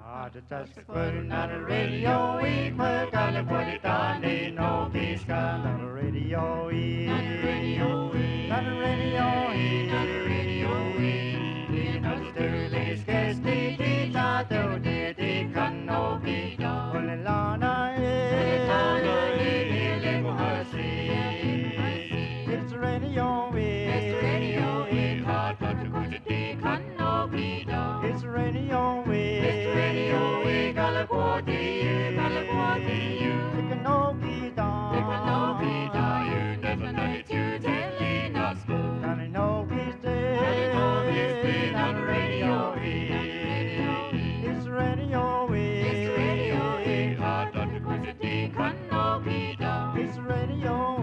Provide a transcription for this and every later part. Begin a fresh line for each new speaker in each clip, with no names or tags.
Not a radio, we put on the body down, no peace, not a radio, not a radio, not a radio, not a radio, not a sterling, scarce the data, though the can no be done. Only Lana, it's radio, it's radio, hard but to go to the can no be done. It's radio, it's radio, Galaguadi, it can no be done. It can no be done. You never know it, you telling us good. And I know he's dead. And I know he's dead on the radio. It's radio, it's radio, hard not to go to the can no be done. It's radio,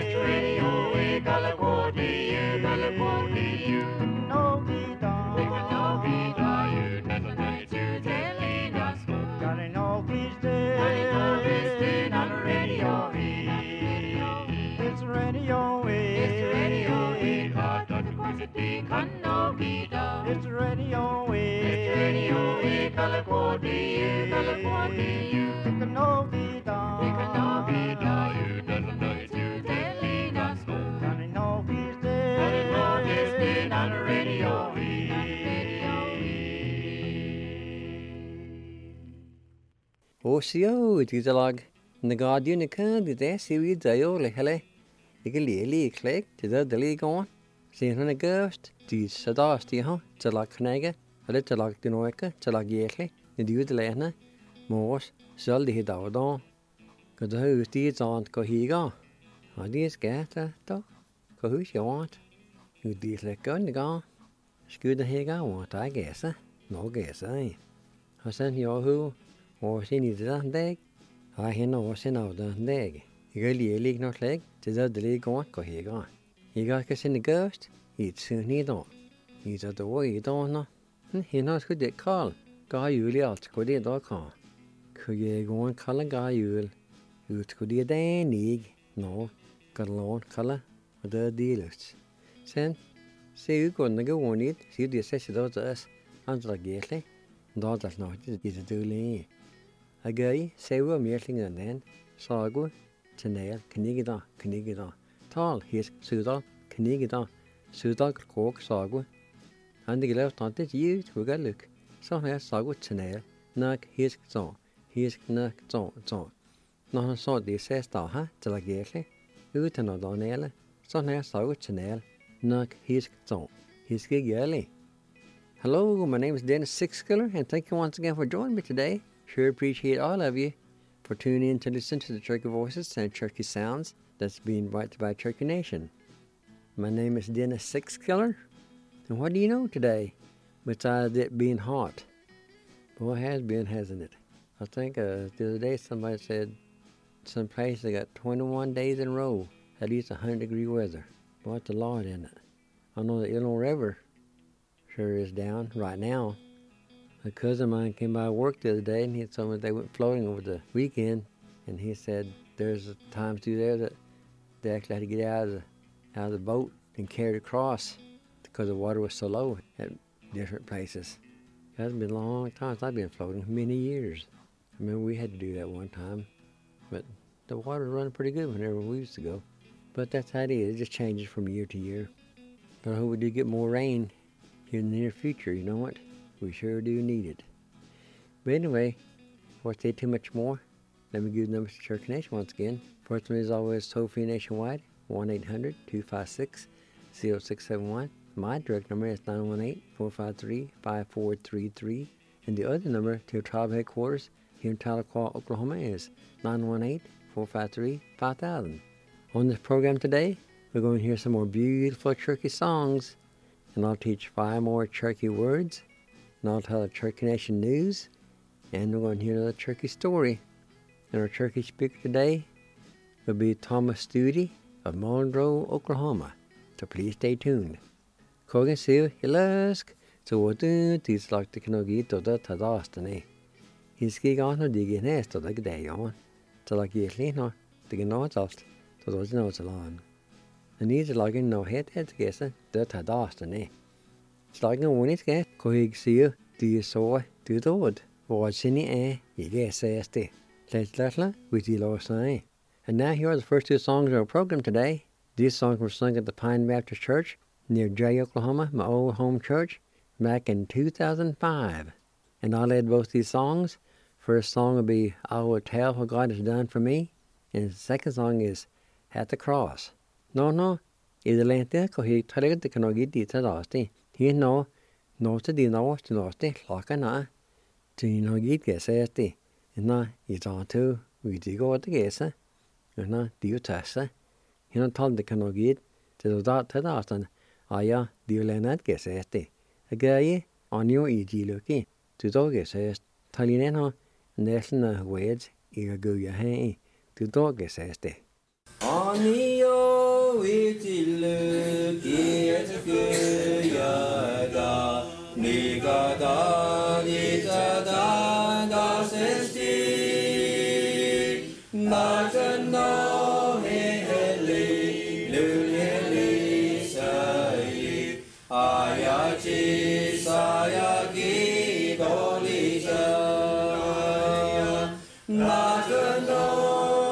Galaguadi, you can no be done. It can no be done. You never know it, you telling us good. And I know he's dead. And I know he's dead on the radio. It's radio, it's radio, hard not to go to the can no be done. It's radio, Galaguadi, you can no be done. It can no be done. You never know it, you telling us good. And I know he's dead. And I know he's dead on the radio.
Osio, it is a log. The guardian account is there, see we dio, like hele. You can lay click to the league on. Seeing on a ghost, these sadasti, huh? To like Knega, a little like the Noika, to like Yekli, the do the Lena, Morse, Sol the Hidawdon. Because the house deeds aren't go he go. How do you scatter, though? Go who's you want? You deeds like gun go. Scoot the Higa want, I guess, eh? No guess, eh? I sent you who, or she needs that day. I hear no sin out the day. You go league not leg, to the league on, go he go. You got us in the ghost, he'd soon need on. He's at the way you don't know. He knows who they call. Guy you out, could they dog call. Could you go and call a guy you? You could be a day league. No, got alone color, or the dealers. Send, say you couldn't go on it, see the assessor of us, and like gately. That's not it, is a dooley. A guy, say we're meeting and then, Sago, Chanel, Knigida. Tall, he's Sudal, Knigida, Sudal, Cork, Sago. And the left on this year, we got look. So here's Sago, Chanel, Nuck, he's so, he's Nuck, so. No, so the says, huh, to like gately. You to know Donella. So here's Sago, Chanel, Nuck, he's so, he's gig early. Hello, my name is Dennis Sixskiller, and thank you once again for joining me today. Sure appreciate all of you for tuning in to listen to the Turkey Voices and Turkey Sounds that's being brought to you by Turkey Nation. My name is Dennis Sixskiller, and what do you know today, besides it being hot? Boy, it has been, hasn't it? I think the other day somebody said some place they got 21 days in a row, at least 100-degree weather. Boy, it's a lot, isn't it? I know the Illinois River sure is down right now. A cousin of mine came by work the other day, and he told me they went floating over the weekend, and he said there's times through there that they actually had to get out of the boat and carry it across because the water was so low at different places. It hasn't been a long time since I've been floating, many years. I remember we had to do that one time, but the water was running pretty good whenever we used to go. But that's how it is. It just changes from year to year. But I hope we do get more rain here in the near future. You know what? We sure do need it. But anyway, before I say too much more, let me give the numbers to Turkey Nation once again. First one is always toll-free nationwide, 1-800-256-0671. My direct number is 918-453-5433. And the other number to tribe headquarters here in Tahlequah, Oklahoma is 918-453-5000. On this program today, we're going to hear some more beautiful Cherokee songs, and I'll teach 5 more Cherokee words, and I'll tell the Cherokee Nation news, and we're going to hear another Cherokee story. And our Cherokee speaker today will be Thomas Studi of Monroe, Oklahoma. So please stay tuned. Kogan siu hilask, so what do these like the Kanogi to the Tadastane? He's gig on the digging nest to the day on, to like Yetlino, the Genotost, to those notes along. And these are like no head guess the Tadastane. It's like no one is get, Kohig siu, do you saw, do the wood. Vår sinne ikke says det. Let's with you last night. And now here are the first two songs of our program today. These songs were sung at the Pine Baptist Church near Jay, Oklahoma, my old home church, back in 2005. And I led both these songs. First song will be I Will Tell What God Has Done For Me. And the second song is At the Cross. No, idolente ko hi thalegad de kanogi di tadasti. He no to di no to nosti laka na. To no git gesesti. Na itantu we digo at the gesa. Na diu tassa. He no told de kanogid to that tadastan. Aya diu lenat gesesti. Agaye on your igiluki. To do gesest. Talineno nesna weds igaguya hey. To do gesesti.
Anio itiluki etkuyada Nigada nitada dasesti Natano heli lulili sayi Ayachi sayagi dolisa Natano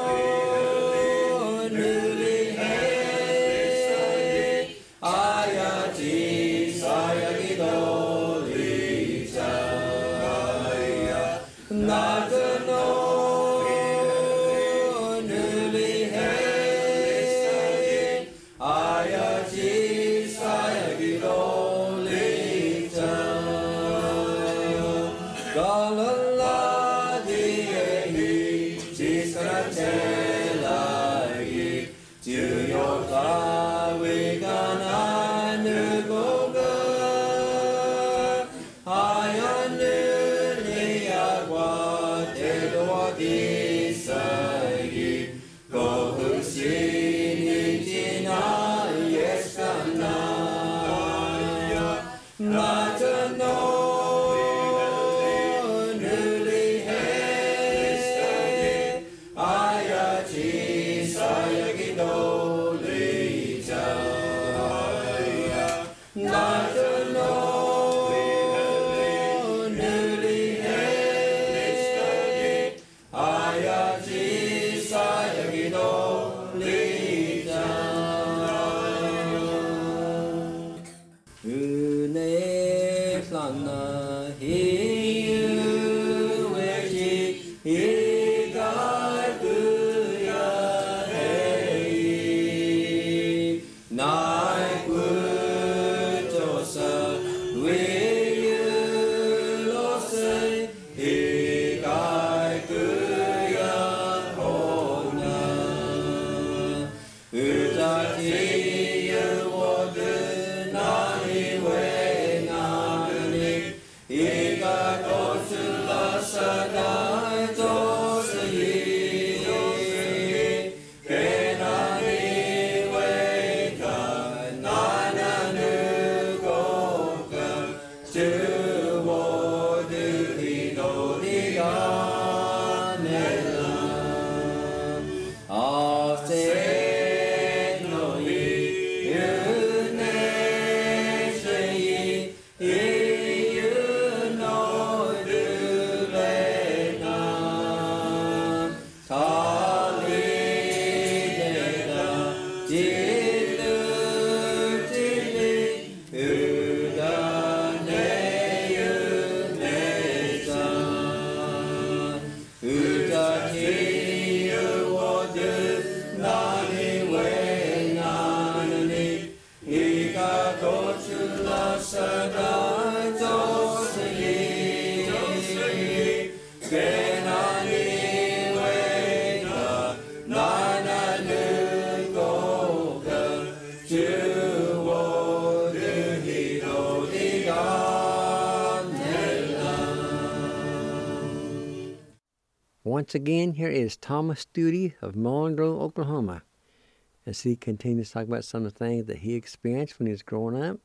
Once again, here is Thomas Studi of Mullendrow, Oklahoma, as he continues to talk about some of the things that he experienced when he was growing up.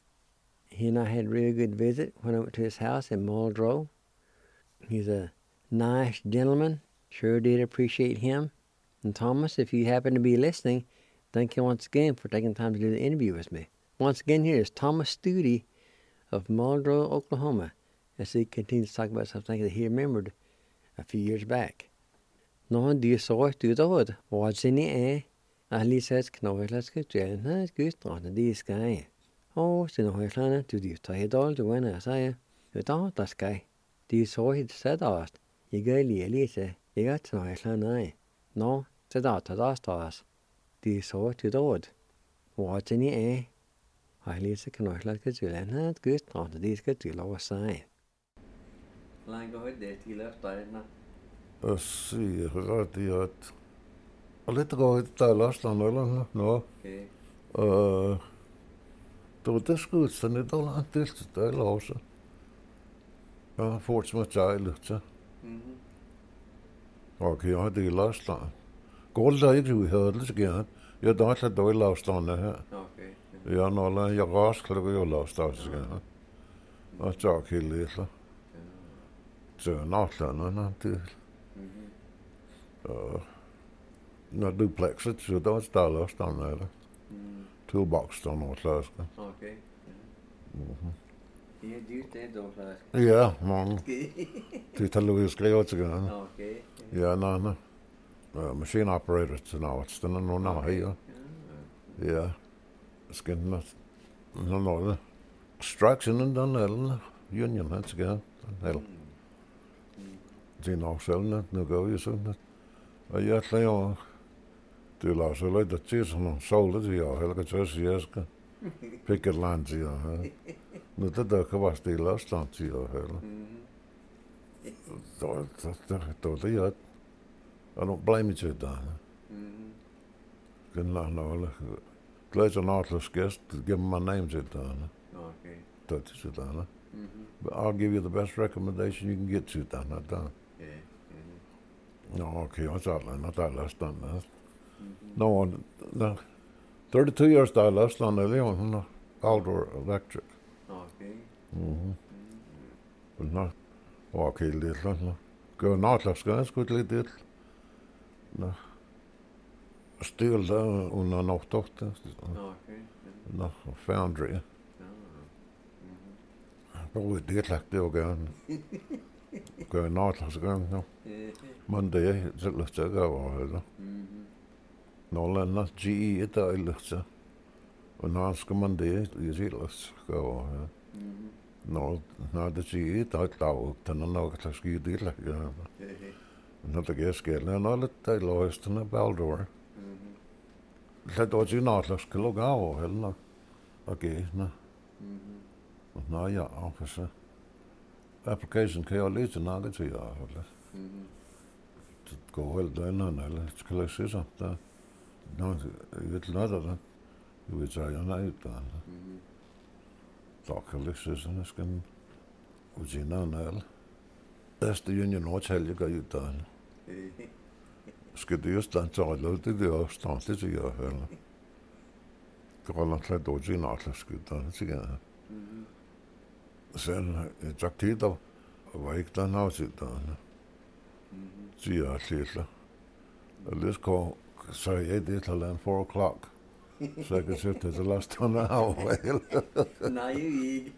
He and I had a really good visit when I went to his house in Mullendrow. He's a nice gentleman. Sure did appreciate him. And Thomas, if you happen to be listening, thank you once again for taking time to do the interview with me. Once again, here is Thomas Studi of Mullendrow, Oklahoma, as he continues to talk about something that he remembered a few years back. No, do you saw it, do the what's in the air? And he says, no, let's go to it. No, it's good, on the sky. Oh, so no, it's not to do it all to win. I say, you don't, that guy. Do you saw it said out? You go, Lisa, you got to know it's not. No, said out, that's. Do you saw it, do the what's in the air? I Lisa can know, let's go to it. No, it's good, on the sky to lower side. Lang go ahead there, he left that, no?
See, right, a little go at the last one, no.
Okay.
To this good, and it all until the also. Forts my child, okay, I do last time. Gold days we heard this again. You don't let the last on there.
Okay.
Ja, no, jag raskade vi last dags again. I talk here little. So, not till. No duplex, so don't start last on there. Toolbox on all last.
Okay. Yeah, do you think those last?
Yeah, man. To tell you it's again.
Okay.
Yeah, no. Machine operator, so now it's still no here. Yeah. It's getting no. Extraction and done, union, that's again. Hell. Det nok selv, nu går vi sådan, og jeg laver, det laver så lidt, at det sådan nogle soler til jer, eller kan tøse, jeg skal pikke land til jer. Nu det der kan være stille også land til jer, eller. Det er I don't blame you to that. Kan lade noget, glæder en artløs gæst, give them my name to that.
Okay.
That's to that. But I'll give you the best recommendation you can get to that, not that. No, okay, I thought not that last time. No, 32 years that last time, no, outdoor electric.
Okay.
But not, okay, little, no. Go not last guys, good little. No. Still there, under nog dochter.
Okay.
No, foundry. But det lagt det jo gerne. Gør not last gang, no. Monday, så lagt det over, eller. Nålanda, GE, der er lagt så. Og når skal man det, jeg siger lagt over, ja. Når det GE, der er lavet, den er nok, der skal det lagt, ja. Når det gør skælde, når det er løst, den er Baldor. Det er jo not lagt skal lukke over, eller. Okay, no. No, ja, officer. Application kan jo lidt til noget til jer, eller. Det går helt andet, eller skal jeg sige så, der. Nå, jeg ved noget af det. Jeg ved så, jeg nej ud der. Så kan jeg sige sådan, jeg skal udse noget, eller. Næste union overtal, jeg går ud der. Skal det jo stand til at lade det der stand til jer, eller. Det går langt lidt udse noget, der skal der, det siger jeg. Sen jag tittade och gick den av sitt där. Så jag sliter. Och det ska så jag det till 4 o'clock. Så jag kan sitta till last one hour.
Nej,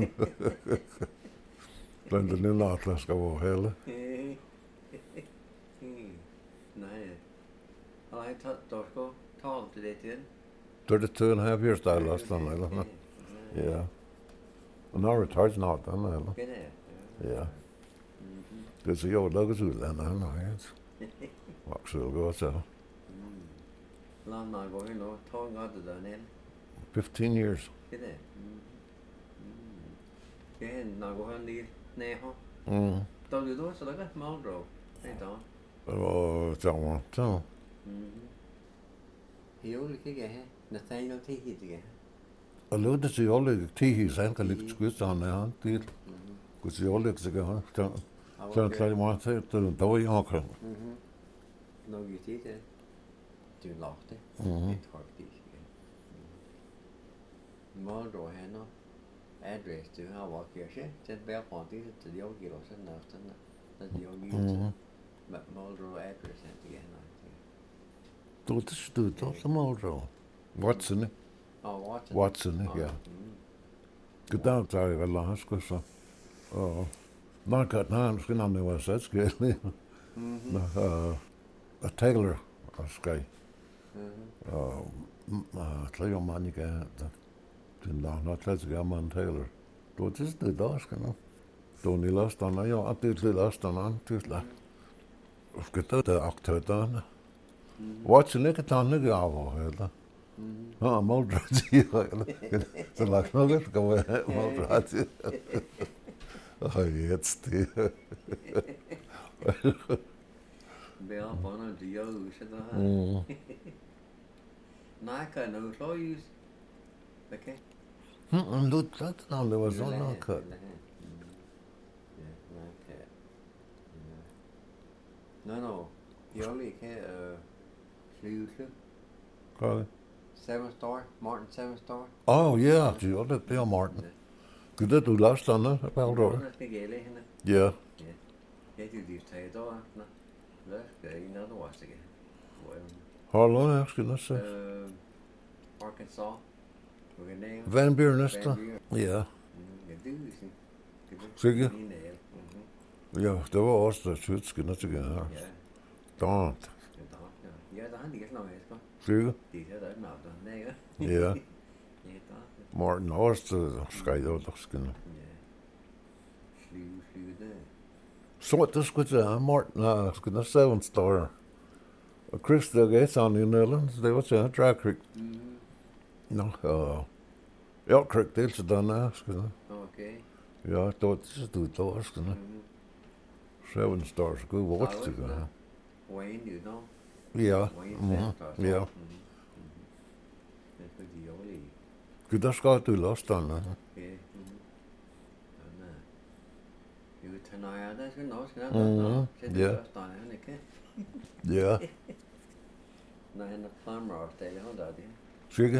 Men det nu att ska vara heller.
Nej. Jag har då ska ta till det till.
Då det 2.5 years där last one eller. Ja. Och nu retired not then eller. Ja. Det så jag lagar ut den här nej. Vad ska jag gå så?
Landa går ju då ta gata där nere.
15 years.
Det är. Det är när går han ner nej ha. Då du då så där Muldrow. Det då.
Och så var så.
Jo, det kan jag. Nathaniel till hit igen.
Og lød det til alle tihi sen kan ikke skyde han her til. Kunne se alle så gør. Så klar mig til at der var jeg også.
Når vi det du lagte. Det faktisk. Muldrow henne. Address du har var kirke. Den bær på det til de også så næsten. Det de også. Men Muldrow address igen.
Du så Muldrow. Watson.
Oh,
Watson, ja. Gedaan zou je wel lang, så. Not got none, skin on me was that's good. A Taylor, a sky. Trio Manica, not let's go man Taylor. What is the dust, you know? Don't you lost on I absolutely lost on too like. Get the octo done. What's the lick on the gavo, Hilda? Oh, Moldradzi. So like, no, let's go ahead, Moldradzi. Oh, it's the.
Be up on a deal, should I? Naka no so use. Okay.
Look, that now there was no cut.
No. You only can't slew.
Carly?
7-star, Martin 7-star.
Oh, yeah, gee, I'll let Bill Martin. Could that do last on that? Yeah.
Jeg du lige tage dog, nå. Lad os ikke noget også igen.
How long else can I say?
Arkansas.
Van Buren nästa. Ja. Sikker? Ja, det var også der tyske næste gang her. Dant.
Ja, der har de ikke noget her.
Sikker?
Det er der ikke noget der.
Ja. Martin også skal jeg også skinne. Så det skulle være Martin, skulle 7-star. Og Chris der gav on in Ireland, det var til Dry Creek. Nå, Elk Creek det så der skulle.
Okay.
Ja, det var det du der skulle. 7 stars, good watch to go.
Wayne, you know.
Ja. Ja. Gud, der skal du lost on.
You tonight, that's good. No, it's
Yeah. Yeah.
No, in the plumber off there, hold on.
Sikker?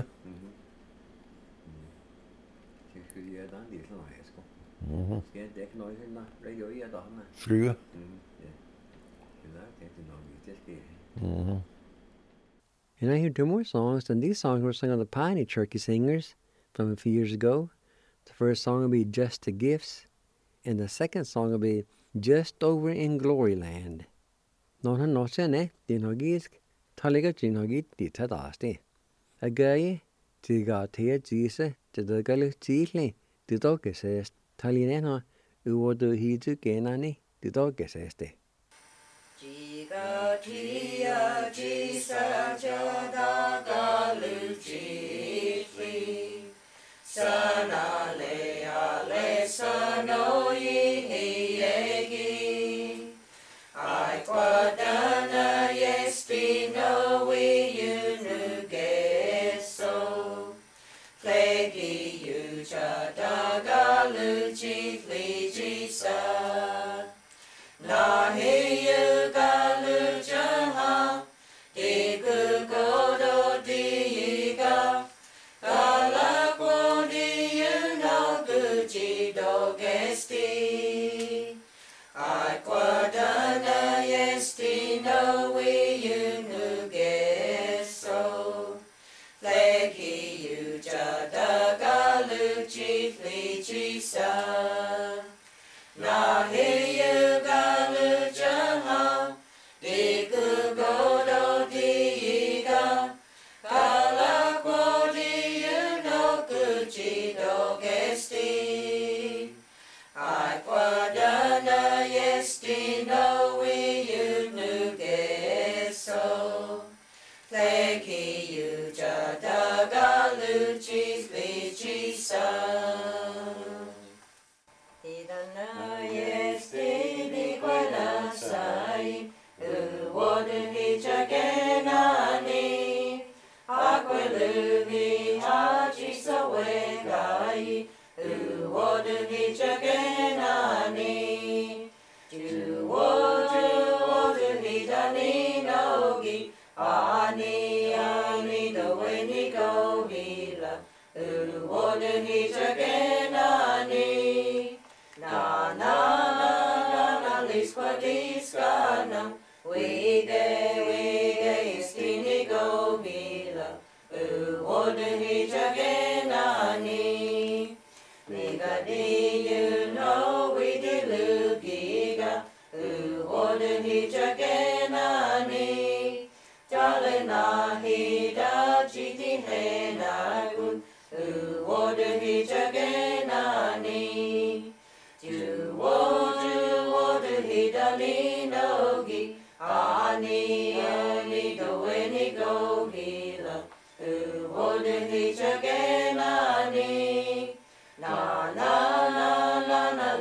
Ja, der er en del sådan noget, jeg sko. Ja, det er ikke noget, der er jo i, at der er.
Sikker?
Ja. Det er nok, det sker.
And I hear two more songs, and these songs were sung on the Piney Turkey Singers from a few years ago. The first song will be Just the Gifts, and the second song will be Just Over in Gloryland. Når han nå sene, din hagisk, talega din hagit dit tadasti. A gay, tiga tea jise, the galu tili, the dog says, talinena, uodu hidu genani, the dog says.
Jiga tia jisa jada galu jitli, sana le sano yiegi, I quadana yestino we you geso, plegi you jada galu jitli jisa. Na hiyu galu jaha, igu godo diga, gala kwoni you no guji dogesti. I quadana yesti no we you nu geso. Legi you jada galu jitli jisa. Na hiyu galu jaha, digu godo diga, kala kwodi you no guji dogesti. I quadana yesti no we you nu geso. Legi you jada galu jitli jisa. Idana yesti di quella sai, uodu hi jagenani, aqueluvi haji sawegai, uodu hi jagenani, uodu hi dani nogi, ani do weni go hila, uodu hi jagenani. Na, lisquadiscana, wige, istini go mila, uodu hijagenani, nigadi you know we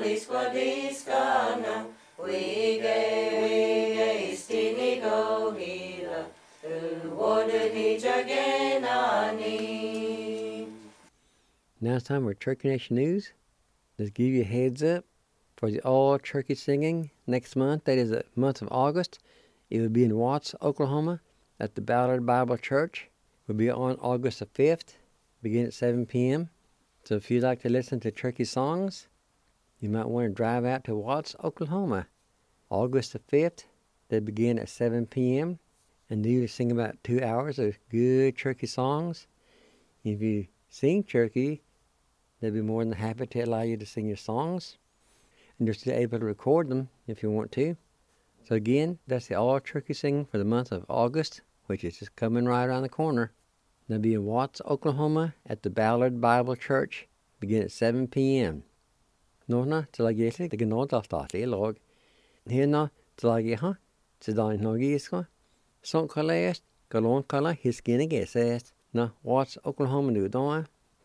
liskana, wige stini go hila, water he jagenani.
Now it's time for Turkey Nation News. Let's give you a heads up for the all turkey singing next month. That is the month of August. It will be in Watts, Oklahoma, at the Ballard Bible Church. It will be on August the 5th, begin at 7 p.m. So if you'd like to listen to turkey songs, you might want to drive out to Watts, Oklahoma. August the 5th, they begin at 7 p.m. and they usually sing about 2 hours of good turkey songs. If you sing turkey, they'll be more than happy to allow you to sing your songs. And you're still able to record them if you want to. So again, that's the all turkey singing for the month of August, which is just coming right around the corner. They'll be in Watts, Oklahoma at the Ballard Bible Church, begin at 7 p.m. Norna til jeg egentlig det nå da starter I lag. Hena til jeg ha til dagen noe iska. Sånn kalles galon kalla hiskene gesest. Na Watts, Oklahoma du da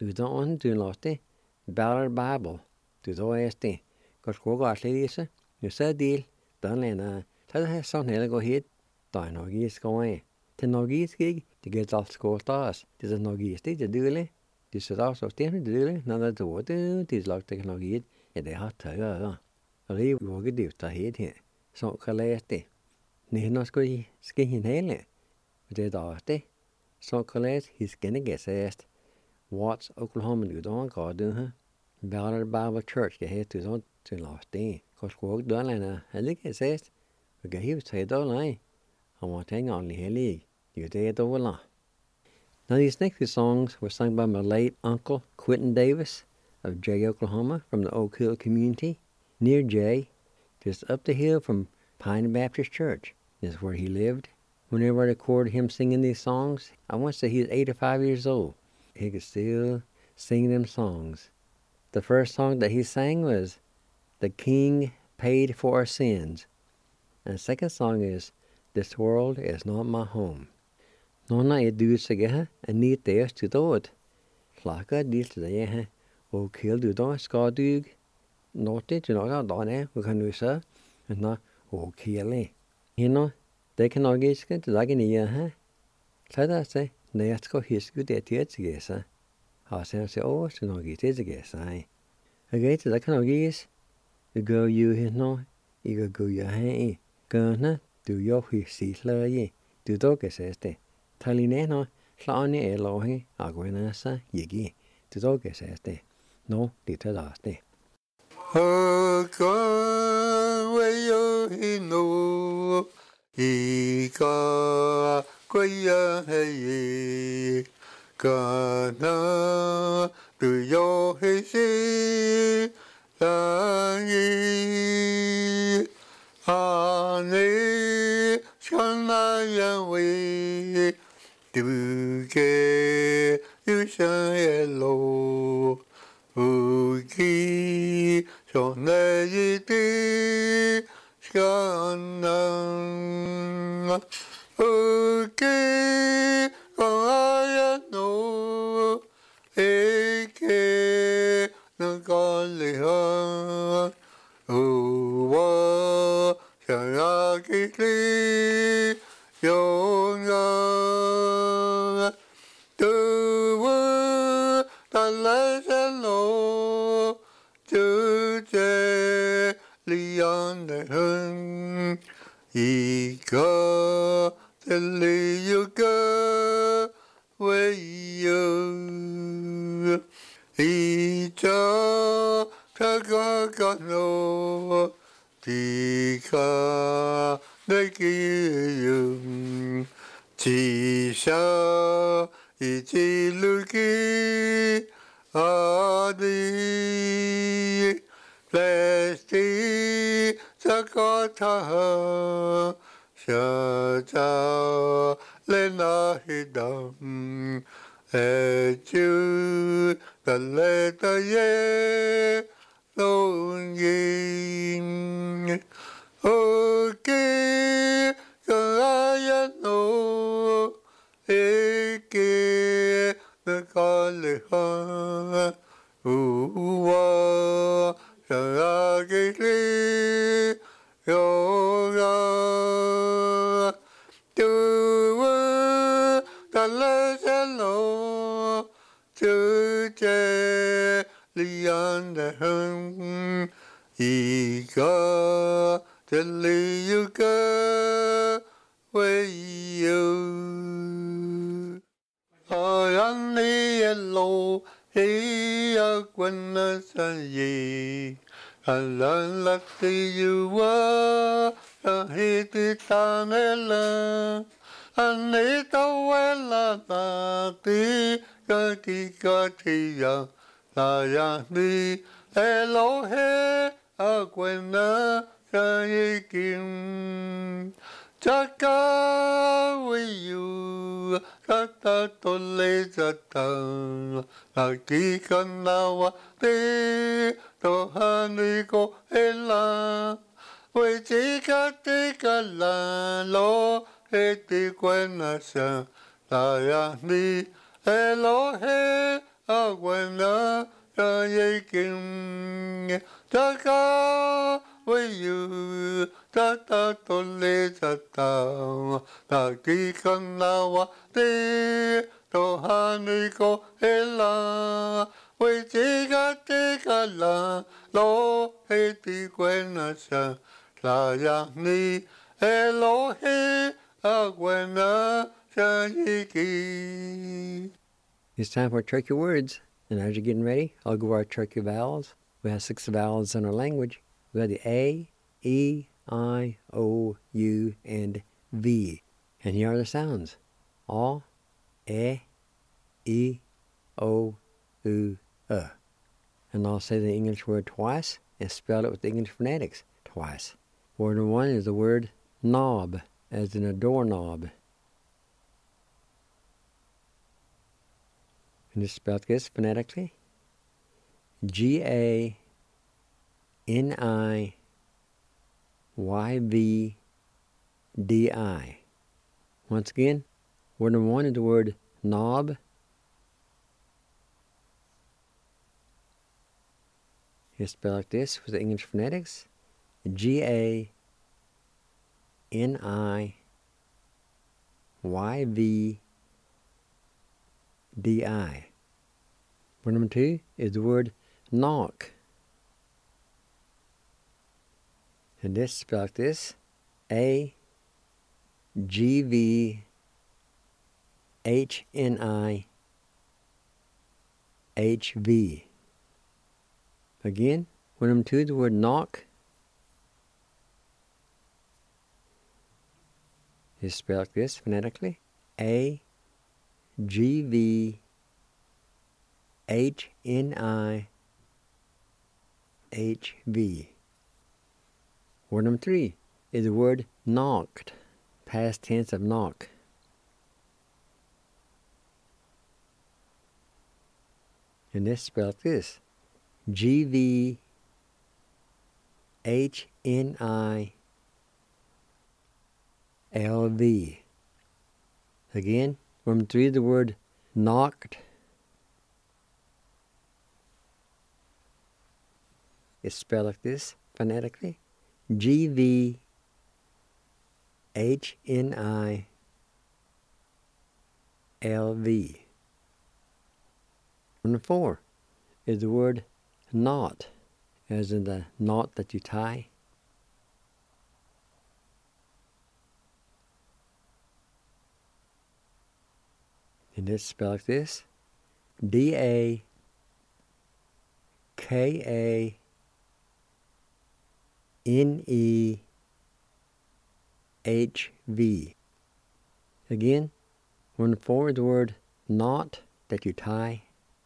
du låter Ballard Bible du da det. Kanskje gå alt lise. Du ser deal den lena. Ta det sånn hele gå hit. Da noe iska til noe iskig. Det går alt skåtas. Det noe iskig det duelig. Det så da så stemme duelig. Når det då det lagt det noe hit. Det har tøyre. Riv våger det ta hit her. Så kalles det. Nå skal hin hele. Det da det. Så kalles hiskene gesest. Watts, Oklahoma du da ga du her. Ballard Bible Church det heter sånn til lagt det. Kanskje også dørlene heller gesest. Og jeg hiver seg da nei. Han var tenkt aldri helig. Jo det da vel. Now these next few songs were sung by my late uncle Quentin Davis of Jay, Oklahoma, from the Oak Hill community. Near Jay, just up the hill from Pine Baptist Church, is where he lived. Whenever I recorded him singing these songs, I want to say he was 85 years old. He could still sing them songs. The first song that he sang was The King Paid for Our Sins. And the second song is This World Is Not My Home. Nona du seg and need this to do it. Klaka deal to the og kill du da skal du nåte til noe da vi kan jo se og kill henne det kan noe ikke til dagen nye så det seg når jeg skal huske det til seg har seg så noe til seg jeg til det kan noe is du går jo henne jeg går jo her gønne du jo huske sløye du dog ses det taline nå klane elohi agwenasa yegi du dog ses det no det det
Haka wayo hino ika kwaya hey kana tu yo hey si langi ane shana yawe tu ke you say hello Uki sonayiti skanang Uki kayano eke nakalihan Uwa shayakiti yongang Tuwa talasano Tuche lianehun Ika teliyuka weyo Icha kakakano Tika nekiyum Chisha ichiluki Adi Lesti Sakata Shaja Lenahidam Echu Daleta Ye Longin Oke Kayano Eke Nakaleha Uwa Saragili Yoga Tuwa Talasalo Tuje Lianda Hung Ika Teliyuka Wayo Ayani Yellow Hiya Gwenna Sayi Alalati Yuwa Ahiti Tanela Anita Wella Tati Kati Katiya Layani Elohe Agwena Sayikim Chaka Wiyu Kata Tole Zata Aki Kanawa Te Tohani Ko Ela Wejika Tika La Lo Eti Gwenasa Layani Elohe Agwena Sayikim Chaka Wiyu Tata Tole Zata Taki Kanawa Te Tohani Ko Ela Wejika Tika La Lo Eti Gwenasa Layani Elohe Agwena Sayiki.
It's time for turkey words. And as you're getting ready, I'll go over our turkey vowels. We have 6 vowels in our language. We have the A, E, I, O, U, and V. And here are the sounds. A, E, O, U, And I'll say the English word twice and spell it with the English phonetics twice. Word number 1 is the word knob, as in a doorknob. And it's spelled this phonetically. G-A-N-I-Y-V-D-I. Once again, word number 1 is the word knob. It's spelled like this with the English phonetics. G-A-N-I-Y-V-D-I. Word number 2 is the word knock. And this is spelled like this. A-G-V-H-N-I-H-V. Again, word number 2 is the word knock. It's spelled like this phonetically. A-G-V-H-N-I-H-V. Word number 3 is the word knocked, past tense of knock. And this is spelled like this. G-V-H-N-I-L-V. Again, word number 3 is the word knocked. It's spelled like this phonetically. G-V-H-N-I-L-V. Number 4 is the word knot, as in the knot that you tie. And it's spelled like this. D-A-K-A-N-E-H-V. Again, number 4 is the word knot that you tie.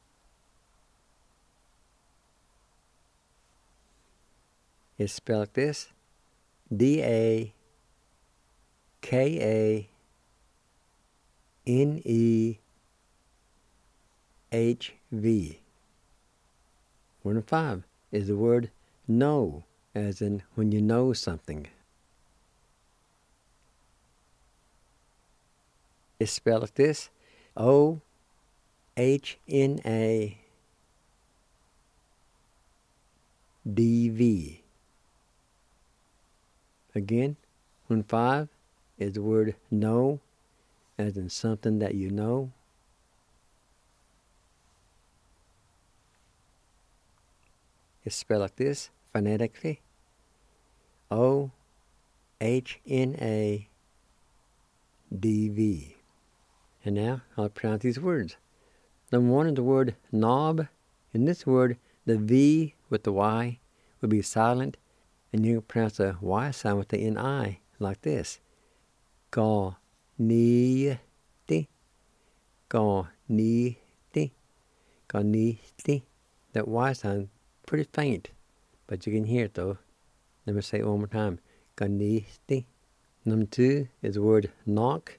It's spelled like this. D-A-K-A-N-E-H-V. Word number 5 is the word know, as in when you know something. It's spelled like this. O-H-N-A DV. Again, 1-5 is the word know, as in something that you know. It's spelled like this, phonetically. OHNADV. And now I'll pronounce these words. Number 1 is the word knob. In this word, the V with the Y would be silent, and you pronounce the Y sound with the NI like this. Ga, ni, ti. Ga, ni, ti. Ga, ni, ti. That Y sound pretty faint, but you can hear it though. Let me say it one more time. Ga, ni, ti. Number 2 is the word knock.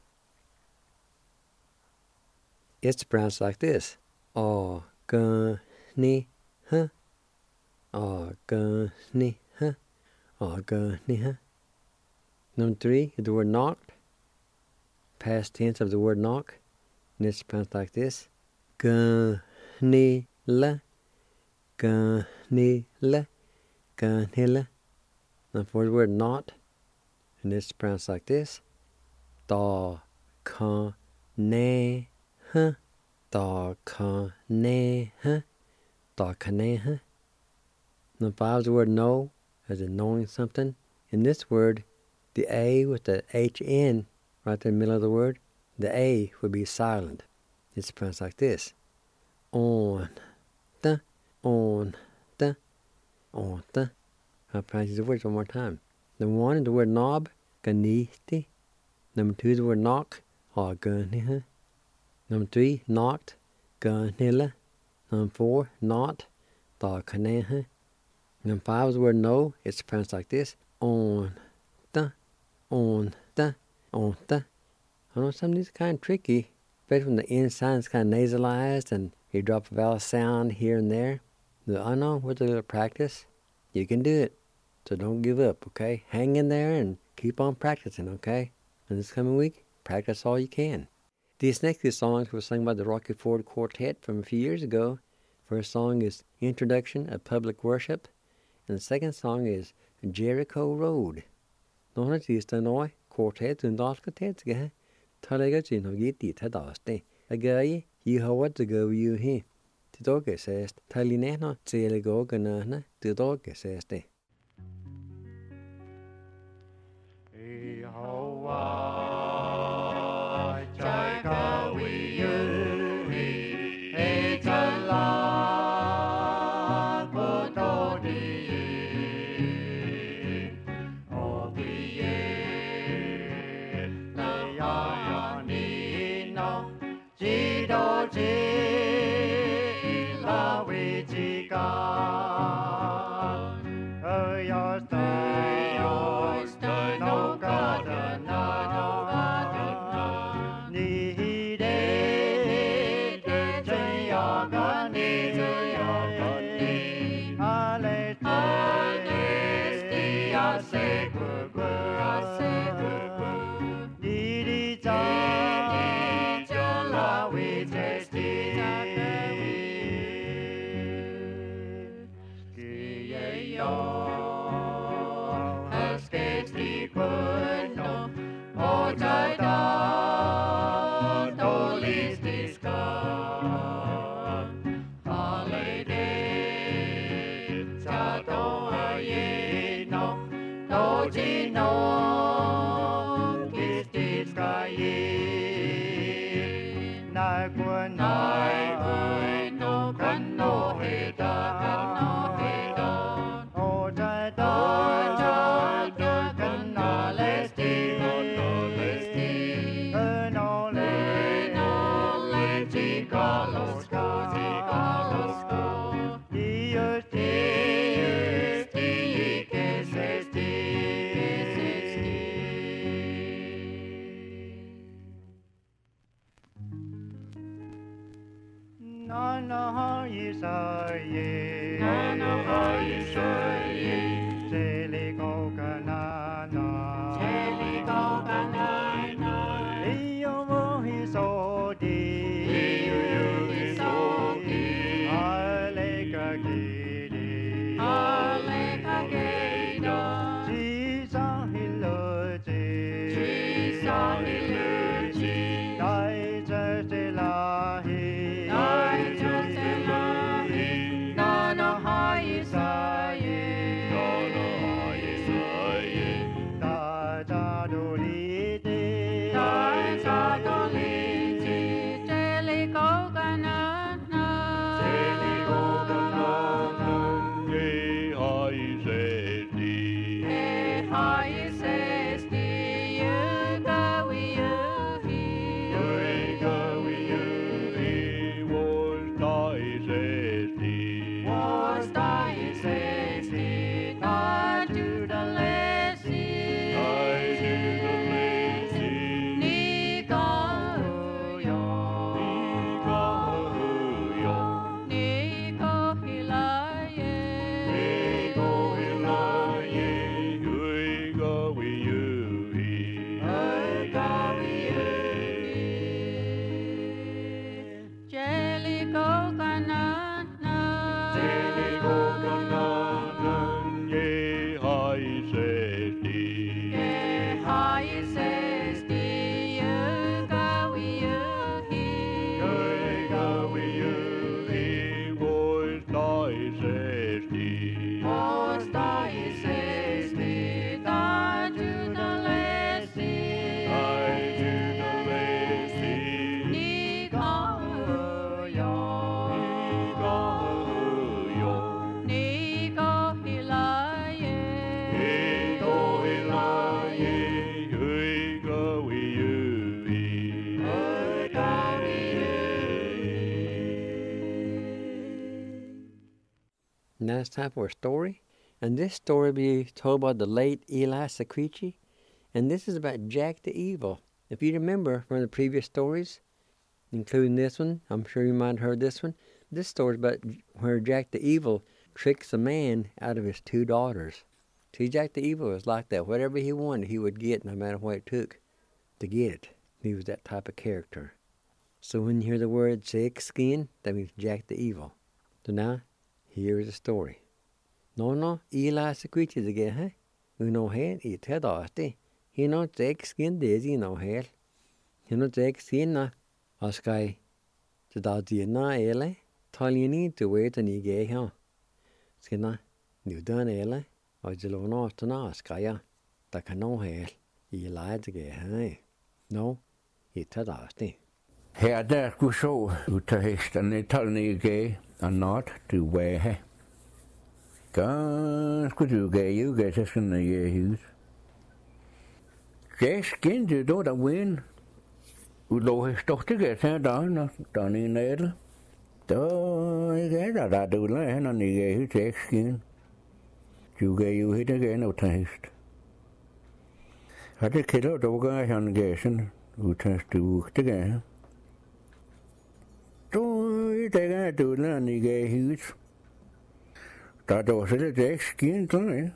It's pronounced like this. Oh, ga, ni, huh. Oh, ga, ni, huh. Oh, ga, ni, huh. Number 3 is the word knocked. Past tense of the word knock. And it's pronounced like this. Ga, ni, la. Ga, ni, la. Ga, ni, la. Number 4 is the word not. And it's pronounced like this. Da, ka, ne, huh. Da, ka, ne, huh. Da, ka, ne, huh. Number 5 is the word know, as in knowing something. In this word, the A with the HN right in the middle of the word, the A would be silent. It's pronounced like this. On, da, on, da, on, da. I'll pronounce these words one more time. Number 1 is the word knob, ganiti. Number 2 is the word knock, ganiha. Number 3, knocked, ganila. Number 4, not, kaneha. Number 5 is the word no. It's pronounced like this. On, da, on, da, on, da. I know some of these are kind of tricky, especially when the N sound is kind of nasalized and you drop a vowel sound here and there. But I know with a little practice, you can do it. So don't give up, okay? Hang in there and keep on practicing, okay? And this coming week, practice all you can. These next 2 songs were sung by the Rocky Ford Quartet from a few years ago. First song is Introduction of Public Worship, and the second song is Jericho Road. Några tisdag noi quartet undalska tetska talega chin hogi tita daste. Agai Yehovah to go you he. Tidoge says talinena tseligo ganana tidoge says de.
Yehovah, Jacob, we you, it's a lot for the of the year. The Yanino, Jido, Jila, Wichika, your stay, no God, no God, needed, Jayagani, Hallelujah, say good, needed, Jala, we just
Now it's time for a story. And this story will be told by the late Eli Sequicci. And this is about Jack the Evil. If you remember from the previous stories, including this one, I'm sure you might have heard this one. This story is about where Jack the Evil tricks a man out of his 2 daughters. See, Jack the Evil was like that. Whatever he wanted, he would get, no matter what it took to get it. He was that type of character. So when you hear the word thick skin, that means Jack the Evil. So now, here is the story. No, Eli Sequicci the guy, huh? Uno head, it had asti. He no thick skin daisy no head. He no thick skin na. Askai. Så da dina ele, taljini to wait and ige ha. Skina, nu dan ele, og jelona stana askaya. Da kan no hel. Eli the guy, huh? No, it had asti.
Her der skulle så ud til hesterne, talene gav, og not to wear. Da skulle du gav, jo gav sig sådan en hus. Jeg skændte då der win. U lå stort det gav sig der, der i nætte. Da gav der du lade han, og ni gav hus jeg skændte. Du gav jo helt gav noget til hest. Har det kælder, da gav han gav sådan, ud til stue, det gav han. Det er du lader ni gav hus. Der var så lidt ikke skien klar,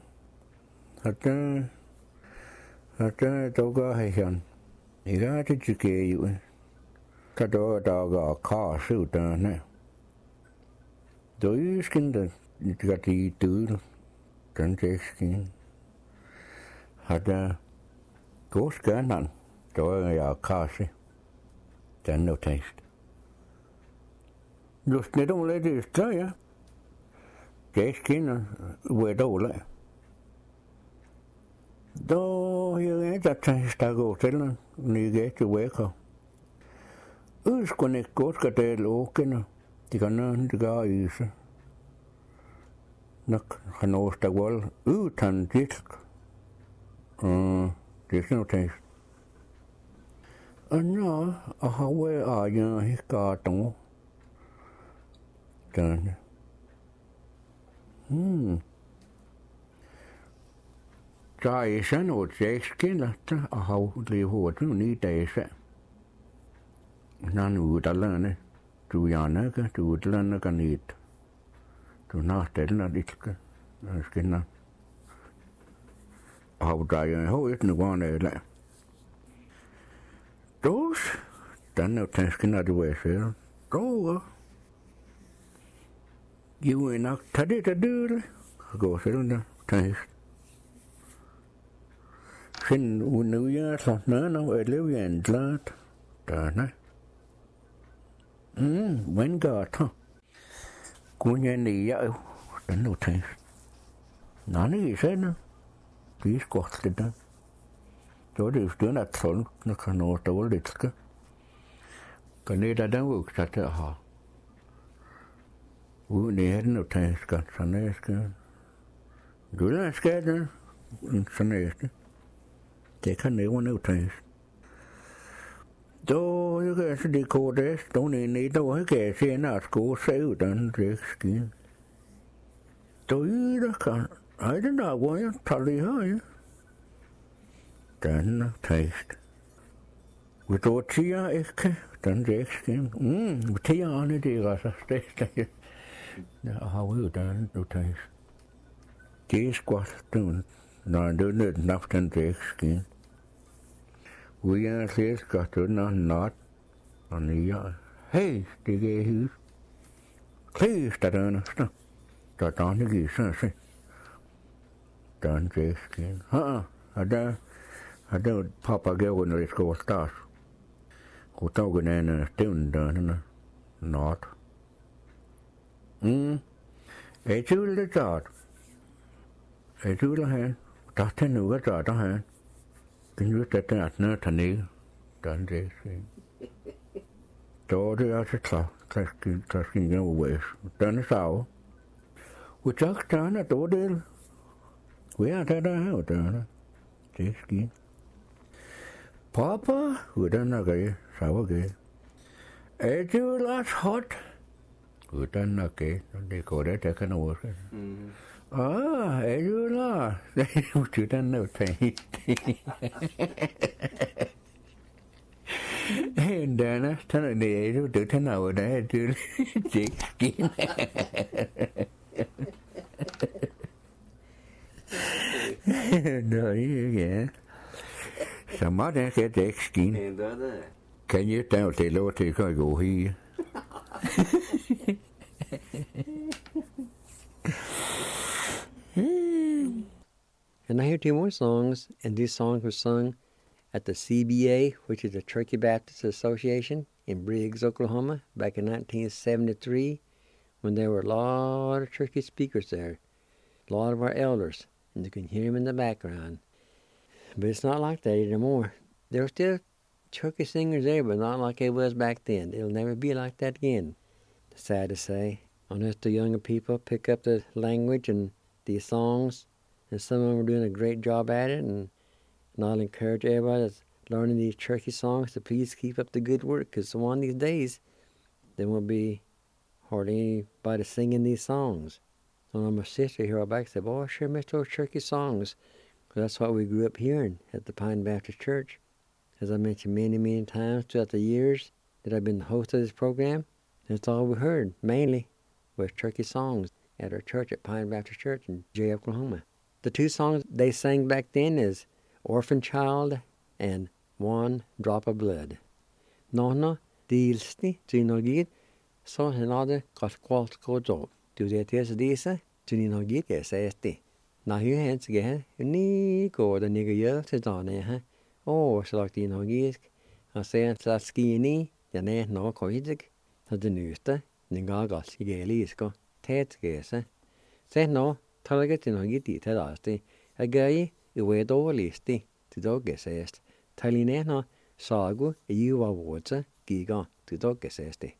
at der gør han. Jeg har det til gav jo. Der går kars ud der. Der er skin der gør de døde. Den er ikke skien. At der går skærnen. Der er jeg kars. Den er tænkt. Just net om lidt i stedet, ja. Jeg skinner, hvor er dårlig. Da jeg er der tænkt, der går til den, når jeg er til vækker. Udskående ikke godt skal det lukkende. Det kan nødvendig, det gør yse. Nok kan også der vold uden disk. Det er sådan noget tænkt. Og nå, og har været egen, ikke gør det. Done. Så er sådan noget, jeg skinner, og har levet hårdt nu 9 dage så. Når nu er der lande, du er ikke, du er der lande kan ikke. Du er nærstælende lidt, jeg skinner. Og har der jo højt nu var det der. Dus, den er jo tænkt, når du er selv. Jo er nok tager det til døde. Gå selv der, tænkt. Find nu jeg så nå, at leve jeg en glad. Der, nej. When godt, ha. Kun jeg nej, jo. Den er tænkt. Nå, nej, sådan. Det er skort det der. Så er det jo støren at sådan, når kan nå stå lidt, skal. Kan det der den udsat til at have. Uden det er den jo tænkt, skal. Sådan er skal. Du er skal, sådan er det. Det kan nævne noget tænkt. Då jeg kan se det kode, stående inde i, då jeg kan se en at gå sig ud af den dækskien. Då er der kan. Ej, den der hvor jeg tager det her, ja. Den er tænkt. Hvis du tiger ikke, den dækskien. Tigerne, det er altså stedet. Jeg har ud af den, du tænkt. Det er skvat, når du nødt nok den dækskien. Vi er slet godt under nat og nye. Hey, det er hus. Klæs der dernæste. Der er der ikke så se. Der er en dækskin. Og der pappa gav når det skal være start. Og der var en stævn dernæste. Nat. Jeg tvivler det start. Jeg tvivler her. Der er til nu, der her. Den just at den er nede til nede. Der er en dækskin. Så det er så der skal ikke over væs. Den er sav. Og tak, der er dog del. Hvor er det der her, og der er dækskin. Papa, hvor den er gæt, sav og gæt. Er det jo lidt hot? Utan na ke, de kore te kana wo. Ah, edula. Utan no te. And then tan de edu de tan na de du dick skin. No, yeah. Somebody get dick skin. Can you tell the Lord to go here?
And I hear two more songs, and these songs were sung at the CBA, which is the Turkey Baptist Association in Briggs, Oklahoma, back in 1973, when there were a lot of Turkey speakers there, a lot of our elders, and you can hear them in the background. But it's not like that anymore. There are still Turkey singers there, but not like it was back then. It'll never be like that again. It's sad to say. Unless the younger people pick up the language and these songs, and some of them are doing a great job at it, and I'll encourage everybody that's learning these Turkey songs to please keep up the good work, because one of these days there won't be hardly anybody singing these songs. So my sister here back said, "Oh, I sure miss those Turkey songs," because that's what we grew up hearing at the Pine Baptist Church. As I mentioned many, many times throughout the years that I've been the host of this program, that's all we heard, mainly, was Turkey songs at our church at Pine Baptist Church in Jay, Oklahoma. The two songs they sang back then is Orphan Child and One Drop of Blood. Nona dilsti trinogit so henade kasqualt kojo. Do that yes disa trinogit yes esti. Na hu hens ge ni go the nigga yel to dane ha. Oh, så lagt in hogisk. Han ser så skini, ja ne no koidik. Så det nyste, den gagas gelisko. Tetgese. Se no, talaget in hogit dit asti. A gai I wedo listi to dogesest. Taline no sagu you are water giga to dogesesti.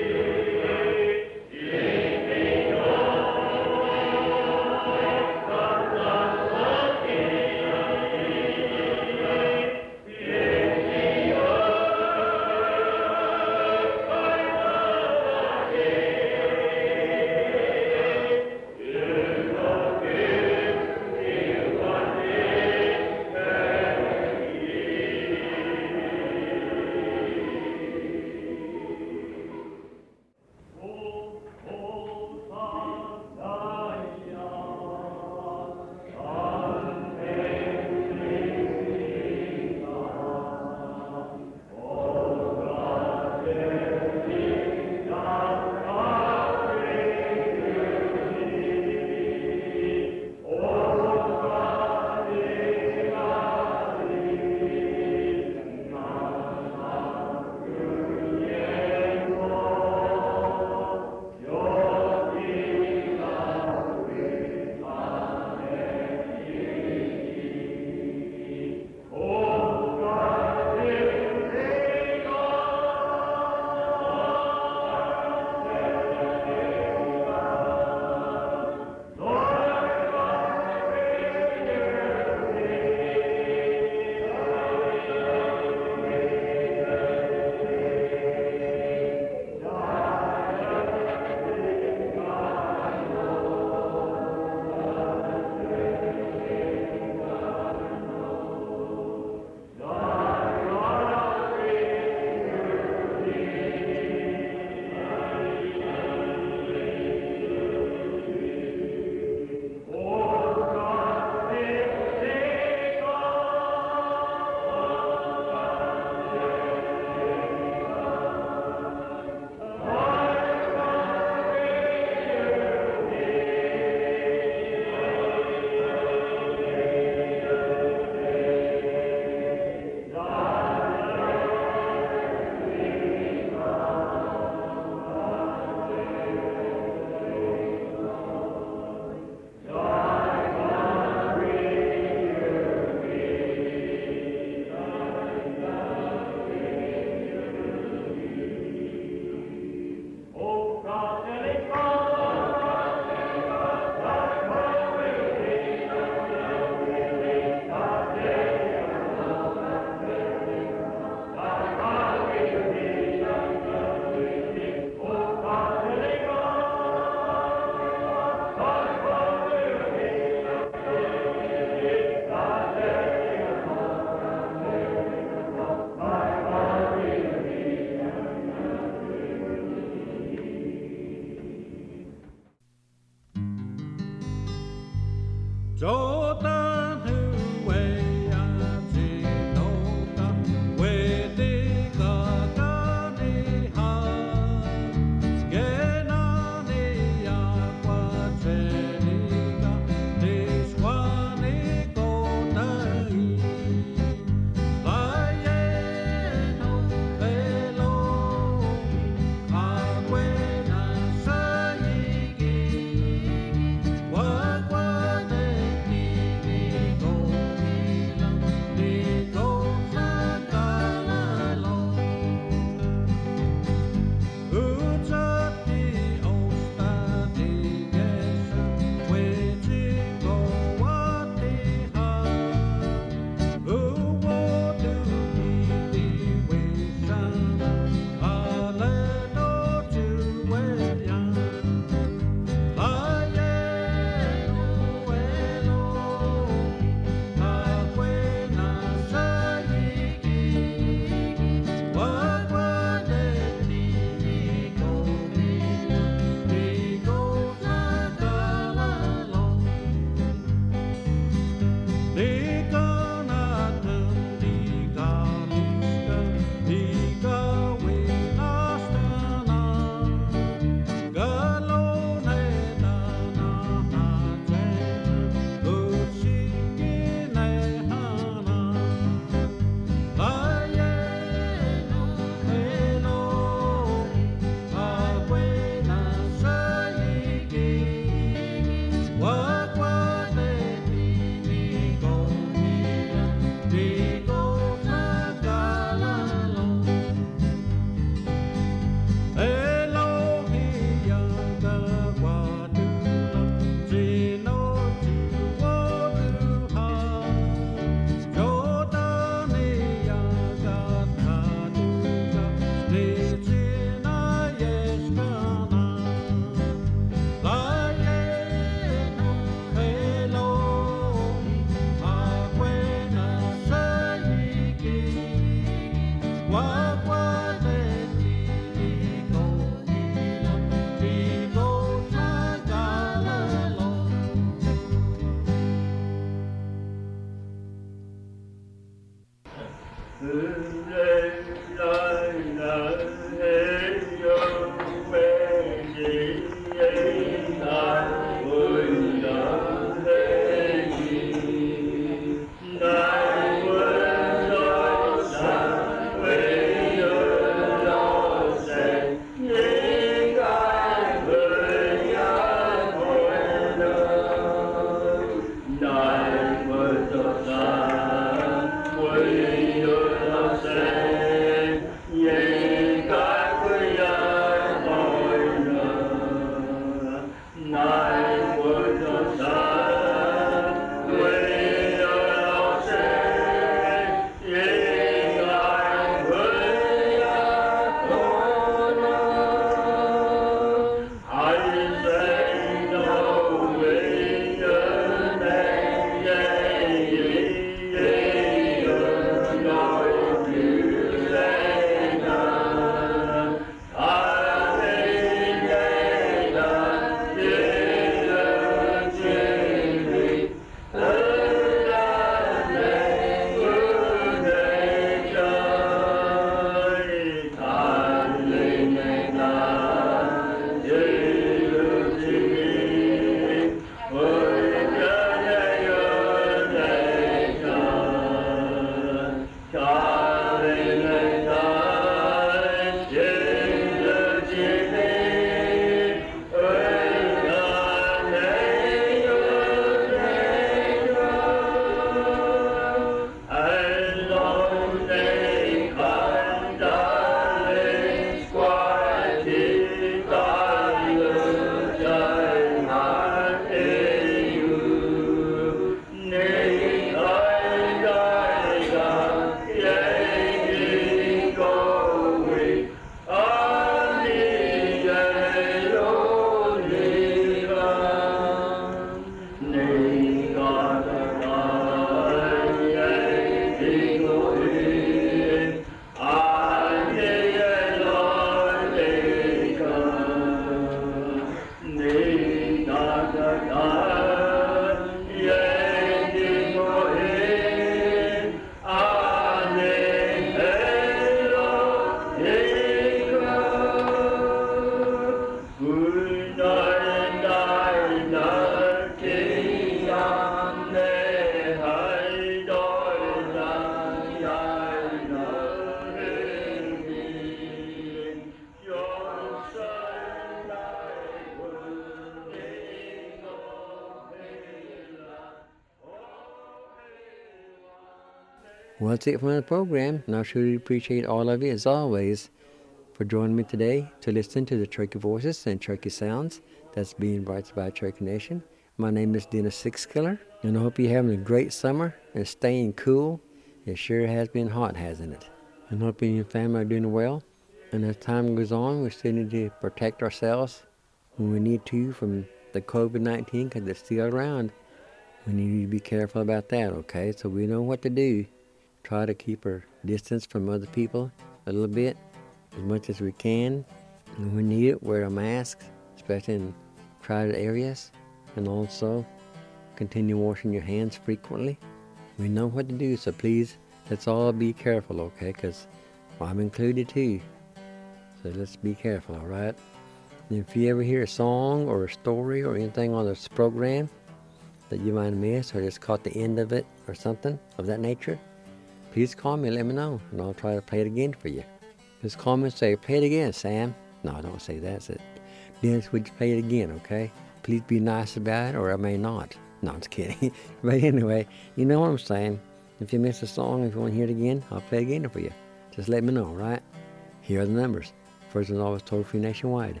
Well, that's it for the program, and I truly appreciate all of you, as always, for joining me today to listen to the Cherokee Voices and Cherokee Sounds that's being brought to you by Cherokee Nation. My name is Dennis Sixkiller, and I hope you're having a great summer and staying cool. It sure has been hot, hasn't it? And hope you and your family are doing well. And as time goes on, we still need to protect ourselves when we need to from the COVID-19, because it's still around. We need to be careful about that, okay? So we know what to do. Try to keep our distance from other people a little bit, as much as we can. And when we need it, wear a mask, especially in crowded areas. And also, continue washing your hands frequently. We know what to do, so please, let's all be careful, okay? Because I'm included too. So let's be careful, all right? And if you ever hear a song or a story or anything on this program that you might have missed or just caught the end of it or something of that nature, please call me and let me know, and I'll try to play it again for you. Just call me and say, play it again, Sam. No, I don't say that. Say, Dennis, would you play it again, okay? Please be nice about it, or I may not. No, I'm just kidding. But anyway, you know what I'm saying. If you miss a song, if you want to hear it again, I'll play it again for you. Just let me know, right? Here are the numbers. First and always toll-free nationwide,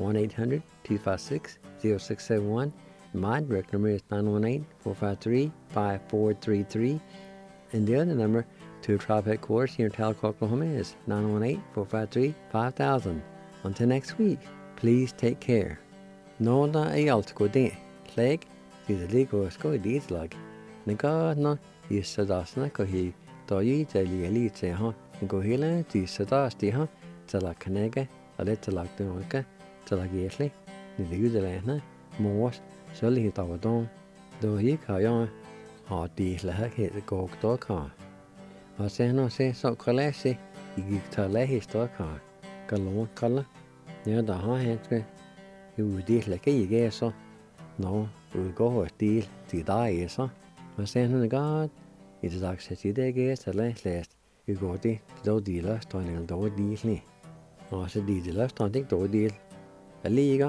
1-800-256-0671. My direct number is 918-453-5433. And the other number to Tribe Headquarters here in Talcott, Oklahoma is 918-453-5000. Until next week, please take care. No da ayaltko de, leg, is the legal sco deeds like. Nagarno is sadasna ko he, do you tell you elite say, huh? And go healing to sadasti, huh? Till I canega, a little like the oka, till I get the user most, so little our don. Do you carry hard deals like hit the gog dog car. I say no say so classy, you get to lay his dog car. Galon color, near the hands. You would deal like a guess so. No, we'll go a deal to die, so. I say to the God, it is actually the guess at last. You go to the dealer, turning the deal. I said, the left, I think the deal. A liga,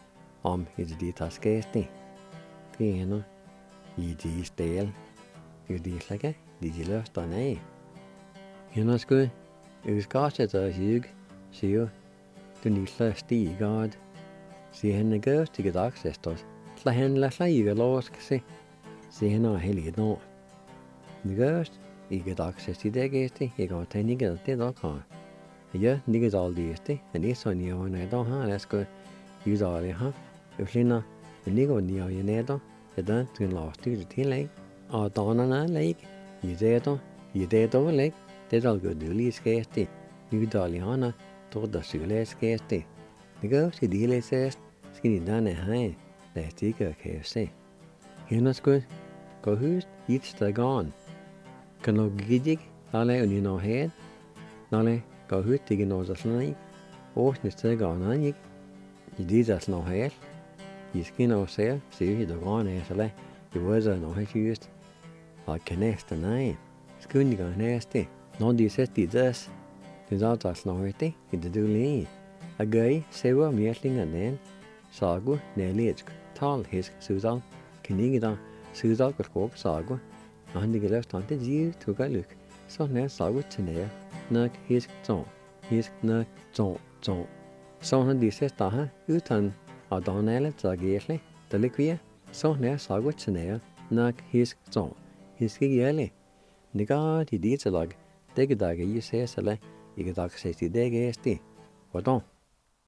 is the task casting. Piano, you deal stale. You deal like a, did you left on a? You know, it's good. It was cost at a huge, see you. To need less tea, God. See henne goes to get access to it. La hen la you lost, see. See henne hilly no. The ghost, you get access to the guesty, you got 10 you get the dog car. Yeah, niggas all these, and this one you and I don't, huh? Let's go use all the huh? If you know, the nigga near your nedo, you don't to lost to the tea lake. Or down on a lake, you dead over lake, they all go do least guesty. You dolly hana, told the sules guesty. The ghost, he deal says, skinny down a high, let's take a KFC. You know, good. Go who's, eats the gone. Can no giddy, Nale on you no head. Nale, go who's taking nose as like. Oh, it's the gone on you. You did as no head. You skin no sale, see you the gone as a lay. You was a no head used. I can nest a nine. It's good you go nasty. No, this is this. There's all that's no heady, it's do lean. A guy, say well, meeting and then. Sagu, Nelly, tall his Susan, Kinigida, Susan could walk Sagu, and the left on the Jew took a look. So now Sagu to near, knock his zone, his knock zone. So on this is Taha, you turn a Donella Zagately, the liquia, so now Sagu to near, knock his zone, his gigally. The God he did a log, dig a dagger, you say a sele, you get access to dig a st. What on?